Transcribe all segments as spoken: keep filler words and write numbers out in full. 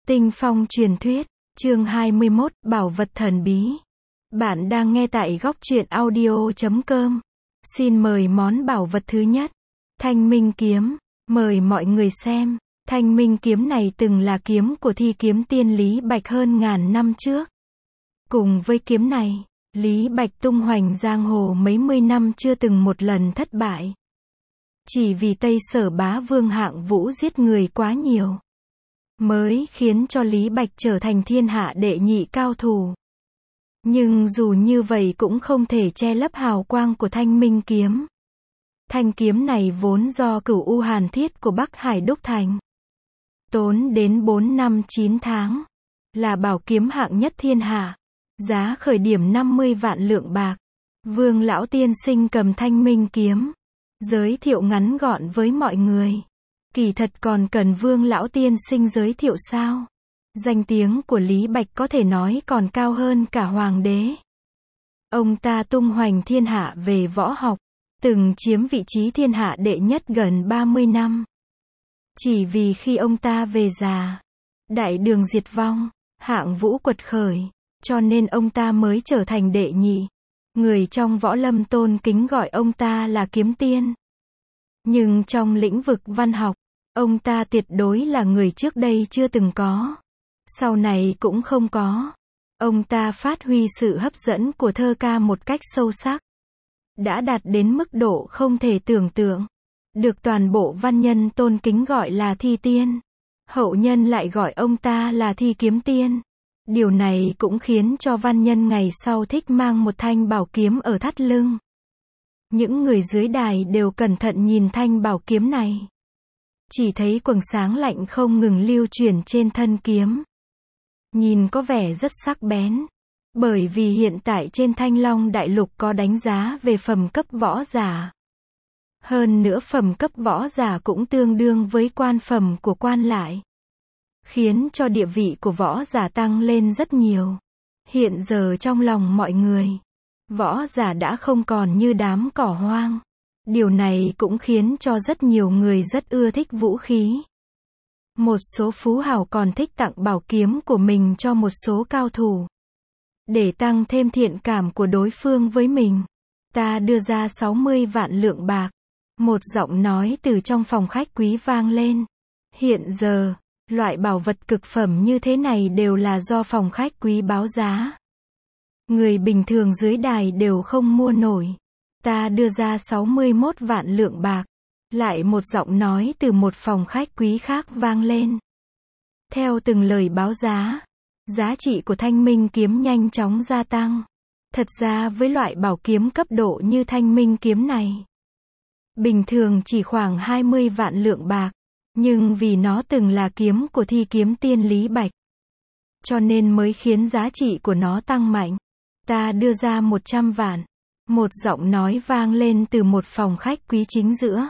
Tinh Phong truyền thuyết, chương hai mươi mốt, Bảo vật thần bí. Bạn đang nghe tại góc truyện audio chấm com. Xin mời món bảo vật thứ nhất. Thanh Minh Kiếm. Mời mọi người xem. Thanh Minh Kiếm này từng là kiếm của thi kiếm tiên Lý Bạch hơn ngàn năm trước. Cùng với kiếm này, Lý Bạch tung hoành giang hồ mấy mươi năm chưa từng một lần thất bại. Chỉ vì Tây Sở Bá Vương Hạng Vũ giết người quá nhiều, mới khiến cho Lý Bạch trở thành thiên hạ đệ nhị cao thủ. Nhưng dù như vậy cũng không thể che lấp hào quang của Thanh Minh Kiếm. Thanh kiếm này vốn do Cửu U Hàn Thiết của Bắc Hải đúc thành, tốn đến bốn năm chín tháng, là bảo kiếm hạng nhất thiên hạ, giá khởi điểm năm mươi vạn lượng bạc. Vương lão tiên sinh cầm Thanh Minh Kiếm, giới thiệu ngắn gọn với mọi người. Kỳ thật còn cần Vương lão tiên sinh giới thiệu sao? Danh tiếng của Lý Bạch có thể nói còn cao hơn cả hoàng đế. Ông ta tung hoành thiên hạ về võ học, từng chiếm vị trí thiên hạ đệ nhất gần ba mươi năm. Chỉ vì khi ông ta về già, đại đường diệt vong, Hạng Vũ quật khởi, cho nên ông ta mới trở thành đệ nhị. Người trong võ lâm tôn kính gọi ông ta là kiếm tiên. Nhưng trong lĩnh vực văn học, ông ta tuyệt đối là người trước đây chưa từng có, sau này cũng không có. Ông ta phát huy sự hấp dẫn của thơ ca một cách sâu sắc, đã đạt đến mức độ không thể tưởng tượng, được toàn bộ văn nhân tôn kính gọi là thi tiên. Hậu nhân lại gọi ông ta là thi kiếm tiên. Điều này cũng khiến cho văn nhân ngày sau thích mang một thanh bảo kiếm ở thắt lưng. Những người dưới đài đều cẩn thận nhìn thanh bảo kiếm này, chỉ thấy quầng sáng lạnh không ngừng lưu chuyển trên thân kiếm, nhìn có vẻ rất sắc bén. Bởi vì hiện tại trên Thanh Long Đại Lục có đánh giá về phẩm cấp võ giả. Hơn nữa phẩm cấp võ giả cũng tương đương với quan phẩm của quan lại, khiến cho địa vị của võ giả tăng lên rất nhiều. Hiện giờ trong lòng mọi người, võ giả đã không còn như đám cỏ hoang. Điều này cũng khiến cho rất nhiều người rất ưa thích vũ khí. Một số phú hào còn thích tặng bảo kiếm của mình cho một số cao thủ, để tăng thêm thiện cảm của đối phương với mình. Ta đưa ra sáu mươi vạn lượng bạc. Một giọng nói từ trong phòng khách quý vang lên. Hiện giờ, loại bảo vật cực phẩm như thế này đều là do phòng khách quý báo giá. Người bình thường dưới đài đều không mua nổi. Ta đưa ra sáu mươi mốt vạn lượng bạc. Lại một giọng nói từ một phòng khách quý khác vang lên. Theo từng lời báo giá, giá trị của Thanh Minh Kiếm nhanh chóng gia tăng. Thật ra với loại bảo kiếm cấp độ như Thanh Minh Kiếm này, bình thường chỉ khoảng hai mươi vạn lượng bạc. Nhưng vì nó từng là kiếm của thi kiếm tiên Lý Bạch, cho nên mới khiến giá trị của nó tăng mạnh. Ta đưa ra một trăm vạn. Một giọng nói vang lên từ một phòng khách quý chính giữa.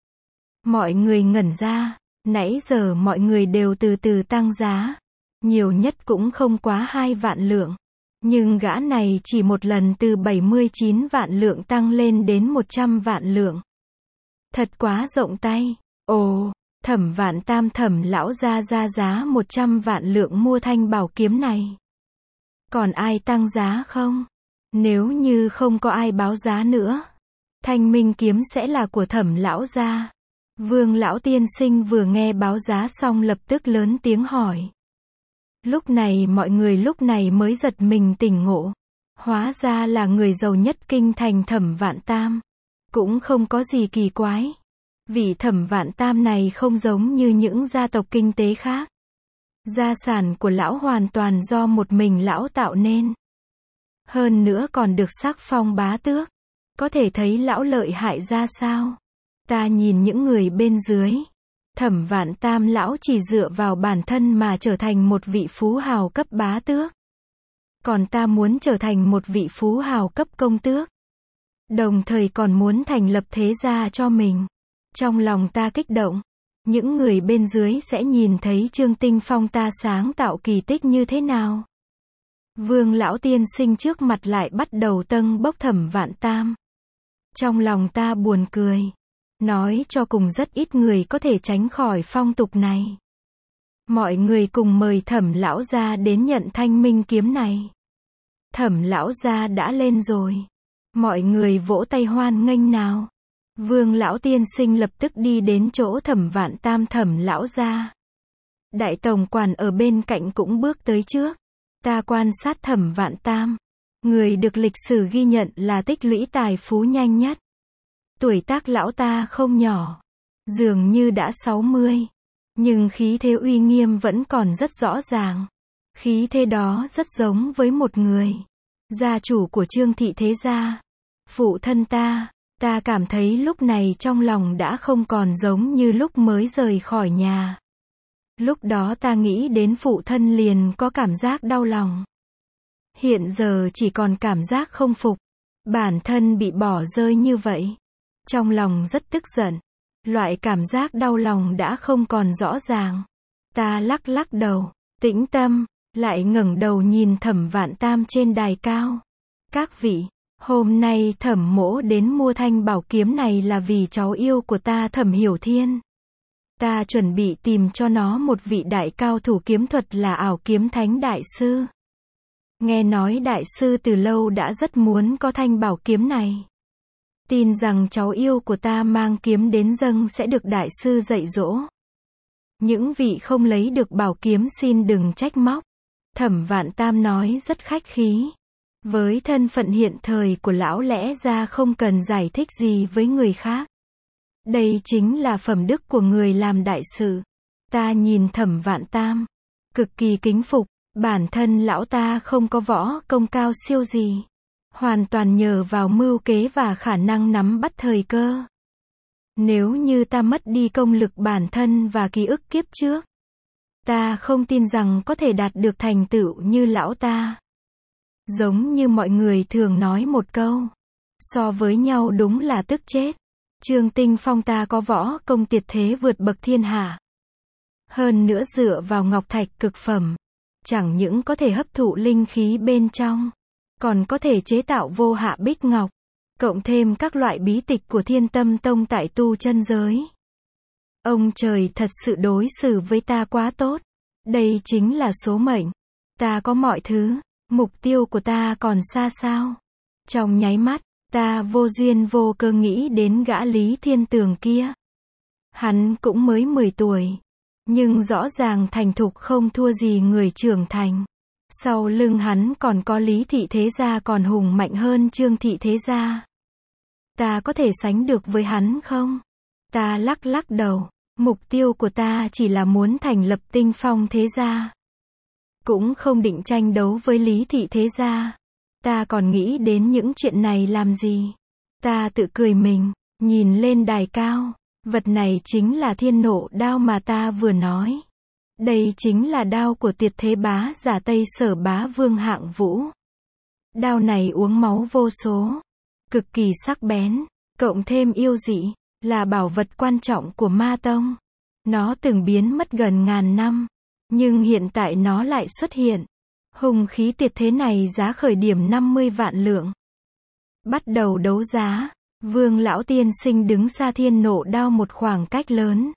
Mọi người ngẩn ra. Nãy giờ mọi người đều từ từ tăng giá, nhiều nhất cũng không quá hai vạn lượng. Nhưng gã này chỉ một lần từ bảy mươi chín vạn lượng tăng lên đến một trăm vạn lượng. Thật quá rộng tay. Ồ, Thẩm Vạn Tam Thẩm lão ra ra giá một trăm vạn lượng mua thanh bảo kiếm này. Còn ai tăng giá không? Nếu như không có ai báo giá nữa, Thanh Minh Kiếm sẽ là của Thẩm lão gia. Vương lão tiên sinh vừa nghe báo giá xong lập tức lớn tiếng hỏi. Lúc này mọi người lúc này mới giật mình tỉnh ngộ. Hóa ra là người giàu nhất kinh thành Thẩm Vạn Tam. Cũng không có gì kỳ quái. Vị Thẩm Vạn Tam này không giống như những gia tộc kinh tế khác. Gia sản của lão hoàn toàn do một mình lão tạo nên. Hơn nữa còn được sắc phong bá tước. Có thể thấy lão lợi hại ra sao. Ta nhìn những người bên dưới. Thẩm Vạn Tam lão chỉ dựa vào bản thân mà trở thành một vị phú hào cấp bá tước. Còn ta muốn trở thành một vị phú hào cấp công tước. Đồng thời còn muốn thành lập thế gia cho mình. Trong lòng ta kích động. Những người bên dưới sẽ nhìn thấy Trương Tinh Phong ta sáng tạo kỳ tích như thế nào. Vương lão tiên sinh trước mặt lại bắt đầu tâng bốc Thẩm Vạn Tam. Trong lòng ta buồn cười. Nói cho cùng rất ít người có thể tránh khỏi phong tục này. Mọi người cùng mời Thẩm lão gia đến nhận thanh minh kiếm này. Thẩm lão gia đã lên rồi. Mọi người vỗ tay hoan nghênh nào. Vương lão tiên sinh lập tức đi đến chỗ Thẩm Vạn Tam Thẩm lão gia. Đại tổng quản ở bên cạnh cũng bước tới trước. Ta quan sát Thẩm Vạn Tam. Người được lịch sử ghi nhận là tích lũy tài phú nhanh nhất. Tuổi tác lão ta không nhỏ. Dường như đã sáu mươi. Nhưng khí thế uy nghiêm vẫn còn rất rõ ràng. Khí thế đó rất giống với một người. Gia chủ của Trương thị thế gia. Phụ thân ta. Ta cảm thấy lúc này trong lòng đã không còn giống như lúc mới rời khỏi nhà. Lúc đó ta nghĩ đến phụ thân liền có cảm giác đau lòng. Hiện giờ chỉ còn cảm giác không phục. Bản thân bị bỏ rơi như vậy. Trong lòng rất tức giận. Loại cảm giác đau lòng đã không còn rõ ràng. Ta lắc lắc đầu, tĩnh tâm, lại ngẩng đầu nhìn Thẩm Vạn Tam trên đài cao. Các vị, hôm nay Thẩm mỗ đến mua thanh bảo kiếm này là vì cháu yêu của ta Thẩm Hiểu Thiên. Ta chuẩn bị tìm cho nó một vị đại cao thủ kiếm thuật là Ảo Kiếm Thánh đại sư. Nghe nói đại sư từ lâu đã rất muốn có thanh bảo kiếm này. Tin rằng cháu yêu của ta mang kiếm đến dâng sẽ được đại sư dạy dỗ. Những vị không lấy được bảo kiếm xin đừng trách móc. Thẩm Vạn Tam nói rất khách khí. Với thân phận hiện thời của lão lẽ ra không cần giải thích gì với người khác. Đây chính là phẩm đức của người làm đại sự. Ta nhìn Thẩm Vạn Tam, cực kỳ kính phục. Bản thân lão ta không có võ công cao siêu gì. Hoàn toàn nhờ vào mưu kế và khả năng nắm bắt thời cơ. Nếu như ta mất đi công lực bản thân và ký ức kiếp trước, ta không tin rằng có thể đạt được thành tựu như lão ta. Giống như mọi người thường nói một câu, so với nhau đúng là tức chết. Trương Tinh Phong ta có võ công tuyệt thế vượt bậc thiên hạ. Hơn nữa dựa vào ngọc thạch cực phẩm, chẳng những có thể hấp thụ linh khí bên trong, còn có thể chế tạo vô hạ bích ngọc, cộng thêm các loại bí tịch của Thiên Tâm Tông tại tu chân giới. Ông trời thật sự đối xử với ta quá tốt. Đây chính là số mệnh. Ta có mọi thứ, mục tiêu của ta còn xa sao. Trong nháy mắt, ta vô duyên vô cơ nghĩ đến gã Lý Thiên Tường kia. Hắn cũng mới mười tuổi, nhưng rõ ràng thành thục không thua gì người trưởng thành. Sau lưng hắn còn có Lý thị thế gia còn hùng mạnh hơn Trương thị thế gia. Ta có thể sánh được với hắn không? Ta lắc lắc đầu. Mục tiêu của ta chỉ là muốn thành lập Tinh Phong thế gia. Cũng không định tranh đấu với Lý thị thế gia. Ta còn nghĩ đến những chuyện này làm gì? Ta tự cười mình, nhìn lên đài cao. Vật này chính là Thiên Nộ đao mà ta vừa nói. Đây chính là đao của tuyệt thế bá giả Tây Sở Bá Vương Hạng Vũ. Đao này uống máu vô số, cực kỳ sắc bén, cộng thêm yêu dị, là bảo vật quan trọng của Ma Tông. Nó từng biến mất gần ngàn năm, nhưng hiện tại nó lại xuất hiện. Hung khí tuyệt thế này giá khởi điểm năm mươi vạn lượng. Bắt đầu đấu giá, Vương lão tiên sinh đứng xa Thiên Nộ đao một khoảng cách lớn.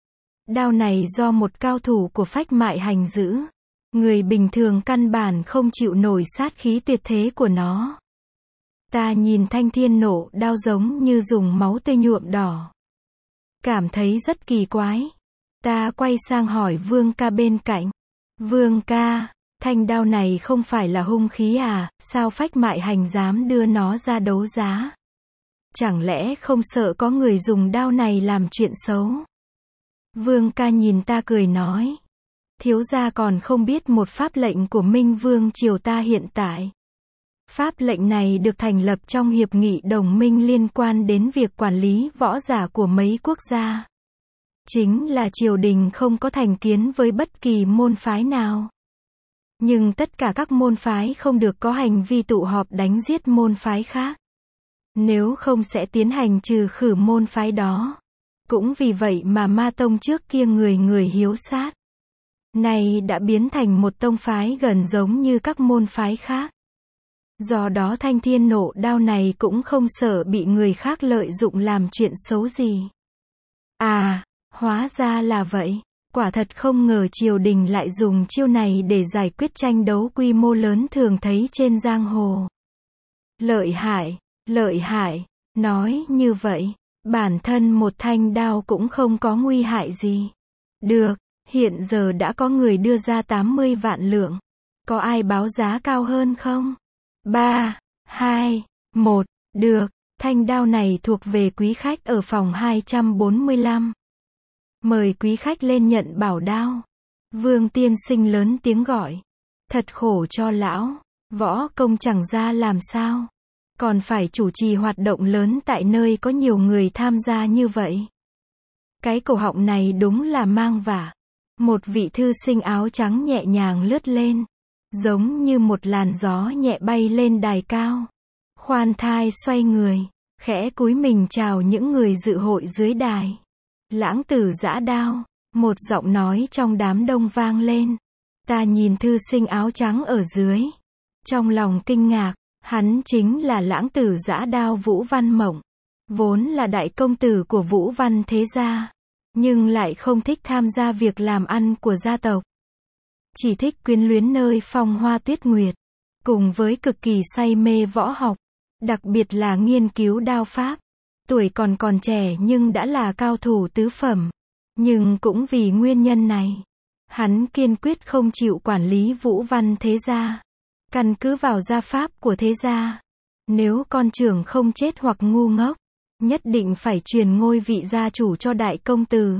Đao này do một cao thủ của phách mại hành giữ. Người bình thường căn bản không chịu nổi sát khí tuyệt thế của nó. Ta nhìn thanh Thiên Nộ đao giống như dùng máu tươi nhuộm đỏ. Cảm thấy rất kỳ quái. Ta quay sang hỏi Vương ca bên cạnh. Vương ca, thanh đao này không phải là hung khí à, sao phách mại hành dám đưa nó ra đấu giá? Chẳng lẽ không sợ có người dùng đao này làm chuyện xấu? Vương ca nhìn ta cười nói. Thiếu gia còn không biết một pháp lệnh của Minh Vương triều ta hiện tại. Pháp lệnh này được thành lập trong hiệp nghị đồng minh liên quan đến việc quản lý võ giả của mấy quốc gia. Chính là triều đình không có thành kiến với bất kỳ môn phái nào. Nhưng tất cả các môn phái không được có hành vi tụ họp đánh giết môn phái khác. Nếu không sẽ tiến hành trừ khử môn phái đó. Cũng vì vậy mà Ma Tông trước kia người người hiếu sát. Này đã biến thành một tông phái gần giống như các môn phái khác. Do đó thanh Thiên Nộ đao này cũng không sợ bị người khác lợi dụng làm chuyện xấu gì. À, hóa ra là vậy. Quả thật không ngờ triều đình lại dùng chiêu này để giải quyết tranh đấu quy mô lớn thường thấy trên giang hồ. Lợi hại, lợi hại, nói như vậy, bản thân một thanh đao cũng không có nguy hại gì. Được, hiện giờ đã có người đưa ra tám mươi vạn lượng. Có ai báo giá cao hơn không? ba, hai, một, được, thanh đao này thuộc về quý khách ở phòng hai trăm bốn mươi lăm. Mời quý khách lên nhận bảo đao. Vương tiên sinh lớn tiếng gọi. Thật khổ cho lão, võ công chẳng ra làm sao. Còn phải chủ trì hoạt động lớn tại nơi có nhiều người tham gia như vậy. Cái cổ họng này đúng là mang vả. Một vị thư sinh áo trắng nhẹ nhàng lướt lên. Giống như một làn gió nhẹ bay lên đài cao. Khoan thai xoay người, khẽ cúi mình chào những người dự hội dưới đài. Lãng tử giã đao, một giọng nói trong đám đông vang lên. Ta nhìn thư sinh áo trắng ở dưới. Trong lòng kinh ngạc, hắn chính là lãng tử giã đao Vũ Văn Mộng. Vốn là đại công tử của Vũ Văn thế gia. Nhưng lại không thích tham gia việc làm ăn của gia tộc. Chỉ thích quyến luyến nơi phong hoa tuyết nguyệt. Cùng với cực kỳ say mê võ học. Đặc biệt là nghiên cứu đao pháp. Tuổi còn còn trẻ nhưng đã là cao thủ tứ phẩm. Nhưng cũng vì nguyên nhân này, hắn kiên quyết không chịu quản lý Vũ Văn thế gia. Căn cứ vào gia pháp của thế gia, nếu con trưởng không chết hoặc ngu ngốc, nhất định phải truyền ngôi vị gia chủ cho đại công tử.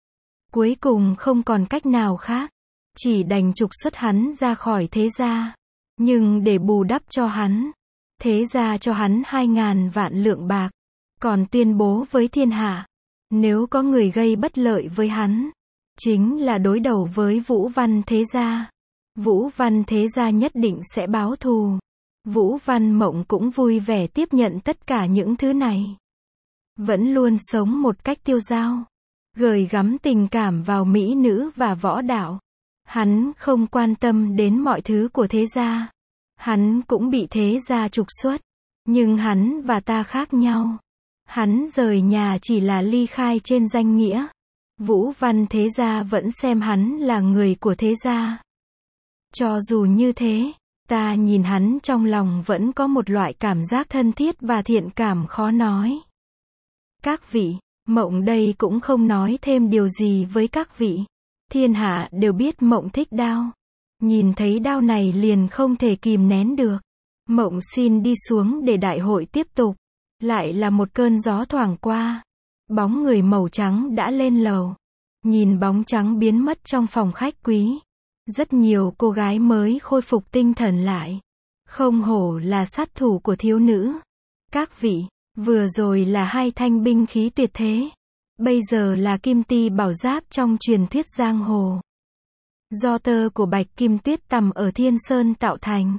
Cuối cùng không còn cách nào khác, chỉ đành trục xuất hắn ra khỏi thế gia. Nhưng để bù đắp cho hắn, thế gia cho hắn hai ngàn vạn lượng bạc. Còn tuyên bố với thiên hạ, nếu có người gây bất lợi với hắn, chính là đối đầu với Vũ Văn thế gia. Vũ Văn thế gia nhất định sẽ báo thù. Vũ Văn Mộng cũng vui vẻ tiếp nhận tất cả những thứ này. Vẫn luôn sống một cách tiêu dao, gửi gắm tình cảm vào mỹ nữ và võ đạo. Hắn không quan tâm đến mọi thứ của thế gia. Hắn cũng bị thế gia trục xuất. Nhưng hắn và ta khác nhau. Hắn rời nhà chỉ là ly khai trên danh nghĩa. Vũ Văn thế gia vẫn xem hắn là người của thế gia. Cho dù như thế, ta nhìn hắn trong lòng vẫn có một loại cảm giác thân thiết và thiện cảm khó nói. Các vị, Mộng đây cũng không nói thêm điều gì với các vị. Thiên hạ đều biết Mộng thích đao. Nhìn thấy đao này liền không thể kìm nén được. Mộng xin đi xuống để đại hội tiếp tục. Lại là một cơn gió thoảng qua. Bóng người màu trắng đã lên lầu. Nhìn bóng trắng biến mất trong phòng khách quý. Rất nhiều cô gái mới khôi phục tinh thần lại. Không hổ là sát thủ của thiếu nữ. Các vị, vừa rồi là hai thanh binh khí tuyệt thế. Bây giờ là kim ti bảo giáp trong truyền thuyết giang hồ. Do tơ của bạch kim tuyết tằm ở Thiên Sơn tạo thành.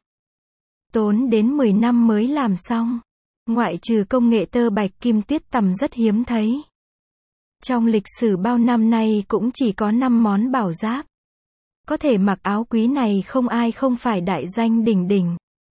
Tốn đến mười năm mới làm xong. Ngoại trừ công nghệ tơ bạch kim tuyết tằm rất hiếm thấy. Trong lịch sử bao năm nay cũng chỉ có năm món bảo giáp. Có thể mặc áo quý này không ai không phải đại danh đỉnh đỉnh.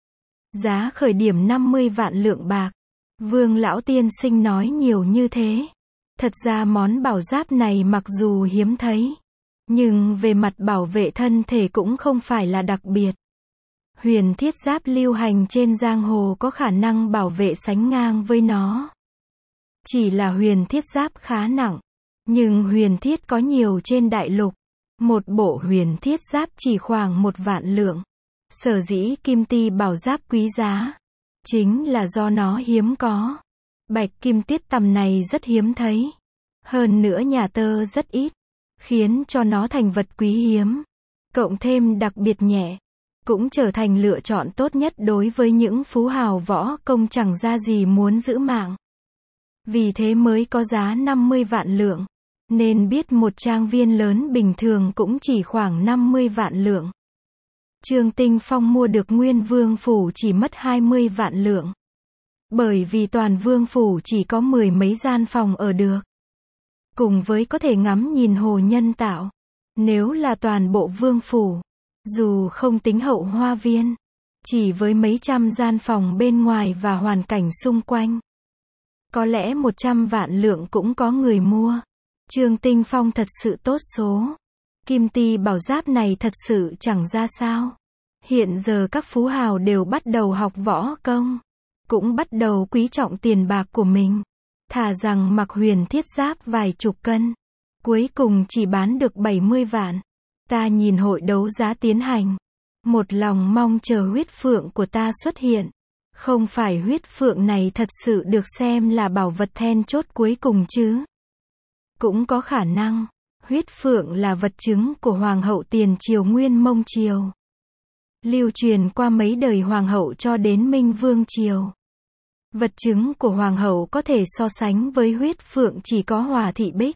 Giá khởi điểm năm mươi vạn lượng bạc. Vương lão tiên sinh nói nhiều như thế. Thật ra món bảo giáp này mặc dù hiếm thấy, nhưng về mặt bảo vệ thân thể cũng không phải là đặc biệt. Huyền thiết giáp lưu hành trên giang hồ có khả năng bảo vệ sánh ngang với nó. Chỉ là huyền thiết giáp khá nặng, nhưng huyền thiết có nhiều trên đại lục. Một bộ huyền thiết giáp chỉ khoảng một vạn lượng. Sở dĩ kim ti bảo giáp quý giá, chính là do nó hiếm có. Bạch kim tuyết tằm này rất hiếm thấy. Hơn nữa nhà tơ rất ít, khiến cho nó thành vật quý hiếm. Cộng thêm đặc biệt nhẹ, cũng trở thành lựa chọn tốt nhất đối với những phú hào võ công chẳng ra gì muốn giữ mạng. Vì thế mới có giá năm mươi vạn lượng. Nên biết một trang viên lớn bình thường cũng chỉ khoảng năm mươi vạn lượng. Trương Tinh Phong mua được nguyên vương phủ chỉ mất hai mươi vạn lượng. Bởi vì toàn vương phủ chỉ có mười mấy gian phòng ở được. Cùng với có thể ngắm nhìn hồ nhân tạo. Nếu là toàn bộ vương phủ, dù không tính hậu hoa viên, chỉ với mấy trăm gian phòng bên ngoài và hoàn cảnh xung quanh, có lẽ một trăm vạn lượng cũng có người mua. Trương Tinh Phong thật sự tốt số. Kim ti bảo giáp này thật sự chẳng ra sao. Hiện giờ các phú hào đều bắt đầu học võ công, cũng bắt đầu quý trọng tiền bạc của mình. Thà rằng mặc huyền thiết giáp vài chục cân, cuối cùng chỉ bán được bảy mươi vạn. Ta nhìn hội đấu giá tiến hành, một lòng mong chờ huyết phượng của ta xuất hiện. Không phải huyết phượng này thật sự được xem là bảo vật then chốt cuối cùng chứ? Cũng có khả năng, huyết phượng là vật chứng của Hoàng hậu tiền triều Nguyên Mông Triều. Lưu truyền qua mấy đời Hoàng hậu cho đến Minh Vương Triều. Vật chứng của Hoàng hậu có thể so sánh với huyết phượng chỉ có Hòa Thị Bích.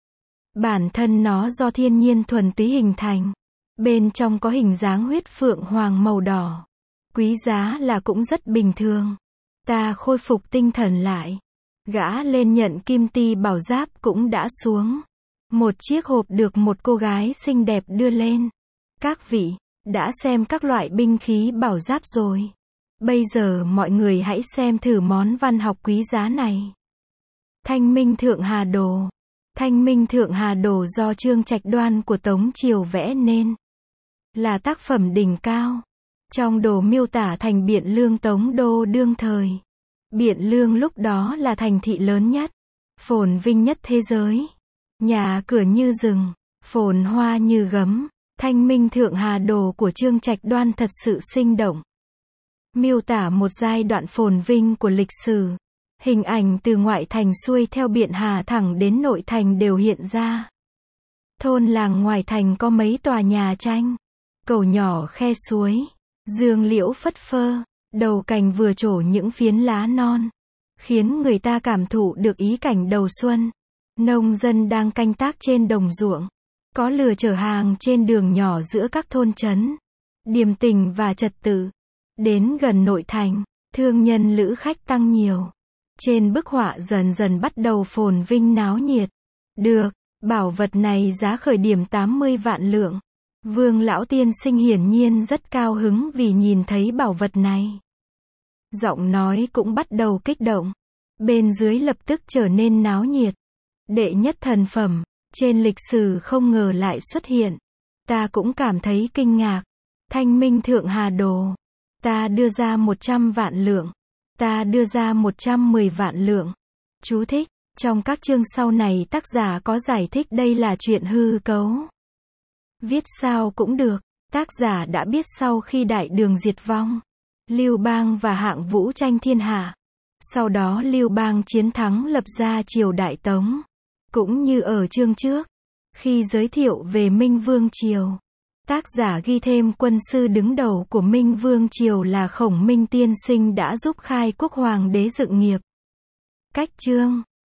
Bản thân nó do thiên nhiên thuần túy hình thành. Bên trong có hình dáng huyết phượng hoàng màu đỏ. Quý giá là cũng rất bình thường. Ta khôi phục tinh thần lại. Gã lên nhận kim ti bảo giáp cũng đã xuống. Một chiếc hộp được một cô gái xinh đẹp đưa lên. Các vị, đã xem các loại binh khí bảo giáp rồi. Bây giờ mọi người hãy xem thử món văn học quý giá này. Thanh Minh Thượng Hà Đồ. Thanh Minh Thượng Hà Đồ do Trương Trạch Đoan của Tống Triều vẽ nên. Là tác phẩm đỉnh cao. Trong đồ miêu tả thành Biện Lương Tống Đô đương thời. Biện Lương lúc đó là thành thị lớn nhất, phồn vinh nhất thế giới. Nhà cửa như rừng, phồn hoa như gấm. Thanh Minh Thượng Hà Đồ của Trương Trạch Đoan thật sự sinh động. Miêu tả một giai đoạn phồn vinh của lịch sử. Hình ảnh từ ngoại thành xuôi theo Biện Hà thẳng đến nội thành đều hiện ra. Thôn làng ngoài thành có mấy tòa nhà tranh, cầu nhỏ khe suối, dương liễu phất phơ, đầu cành vừa trổ những phiến lá non, khiến người ta cảm thụ được ý cảnh đầu xuân. Nông dân đang canh tác trên đồng ruộng, có lừa chở hàng trên đường nhỏ giữa các thôn trấn, điềm tĩnh và trật tự. Đến gần nội thành, thương nhân lữ khách tăng nhiều. Trên bức họa dần dần bắt đầu phồn vinh náo nhiệt. Được, bảo vật này giá khởi điểm tám mươi vạn lượng. Vương lão tiên sinh hiển nhiên rất cao hứng vì nhìn thấy bảo vật này. Giọng nói cũng bắt đầu kích động. Bên dưới lập tức trở nên náo nhiệt. Đệ nhất thần phẩm, trên lịch sử không ngờ lại xuất hiện. Ta cũng cảm thấy kinh ngạc. Thanh Minh Thượng Hà Đồ. Ta đưa ra một trăm vạn lượng. Ta đưa ra một trăm mười vạn lượng. Chú thích. Trong các chương sau này tác giả có giải thích đây là chuyện hư cấu. Viết sao cũng được. Tác giả đã biết sau khi đại đường diệt vong, Lưu Bang và Hạng Vũ tranh thiên hạ. Sau đó Lưu Bang chiến thắng lập ra triều Đại Tống. Cũng như ở chương trước, khi giới thiệu về Minh Vương Triều, tác giả ghi thêm quân sư đứng đầu của Minh Vương Triều là Khổng Minh tiên sinh đã giúp khai quốc hoàng đế dựng nghiệp. Cách chương